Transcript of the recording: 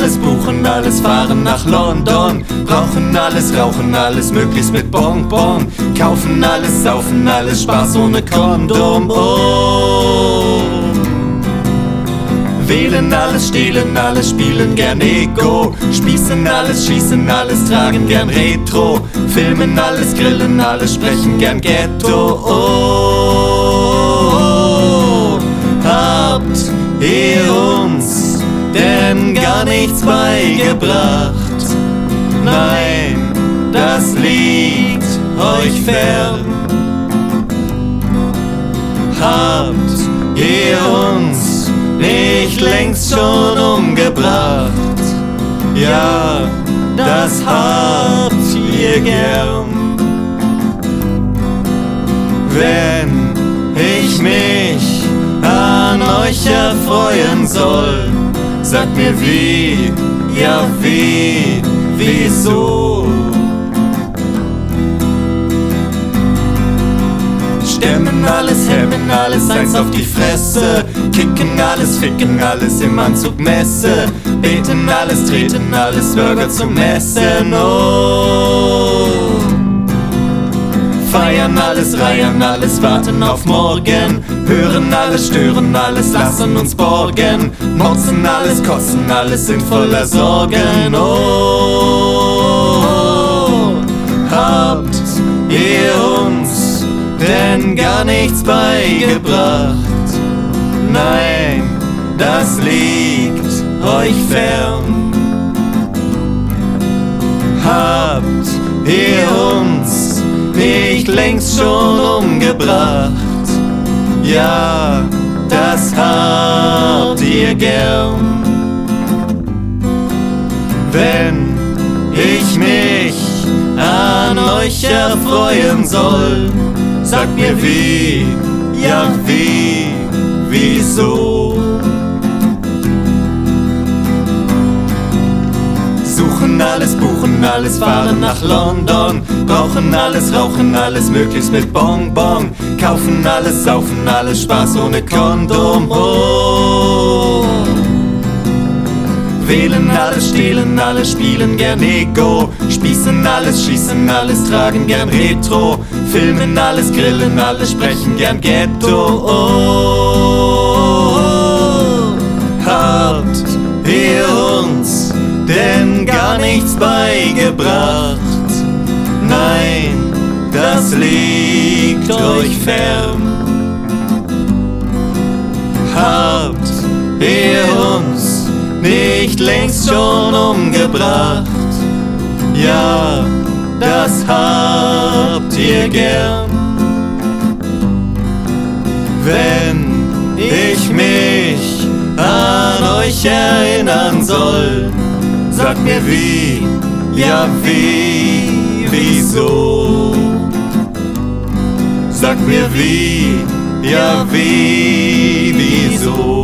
alles, buchen alles, fahren nach London. Rauchen alles, rauchen alles, möglichst mit Bonbon. Kaufen alles, saufen alles, Spaß ohne Kondom. Oh. Wählen alles, stehlen alles, spielen gern Ego. Spießen alles, schießen alles, tragen gern Retro. Filmen alles, grillen alles, sprechen gern Ghetto. Oh, habt ihr uns denn gar nichts beigebracht? Nein, das liegt euch fern. Habt ihr uns nicht längst schon umgebracht? Ja, das habt ihr gern. Wenn ich mich an euch erfreuen soll, sagt mir wie, ja wie, wieso? Stemmen alles, hemmen alles, eins auf die Fresse. Kicken alles, ficken alles im Anzug Messe. Beten alles, treten alles, Burger zum Essen. Oh. Feiern alles, reiern alles, warten auf morgen. Hören alles, stören alles, lassen uns borgen. Motzen alles, kosten alles, sind voller Sorgen. Oh, habt ihr uns denn gar nichts beigebracht? Nein, das liegt euch fern. Habt ihr uns nicht längst schon umgebracht? Ja, das habt ihr gern. Wenn ich mich an euch erfreuen soll, sagt mir wie, ja wie, wieso? Suchen alles, buchen alles, fahren nach London. Brauchen alles, rauchen alles, möglichst mit Bonbon. Kaufen alles, saufen alles, Spaß ohne Kondom. Oh. Wählen alles, stehlen alles, spielen gern Ego. Spießen alles, schießen alles, tragen gern Retro. Filmen alles, grillen alles, sprechen gern Ghetto. Oh, habt ihr uns denn gar nichts beigebracht? Nein, das liegt euch fern. Habt ihr uns nicht längst schon umgebracht? Ja, das habt ihr gern. Wenn ich mich an euch erinnern soll, sagt mir wie, ja wie, wieso? Sagt mir wie, ja wie, wieso?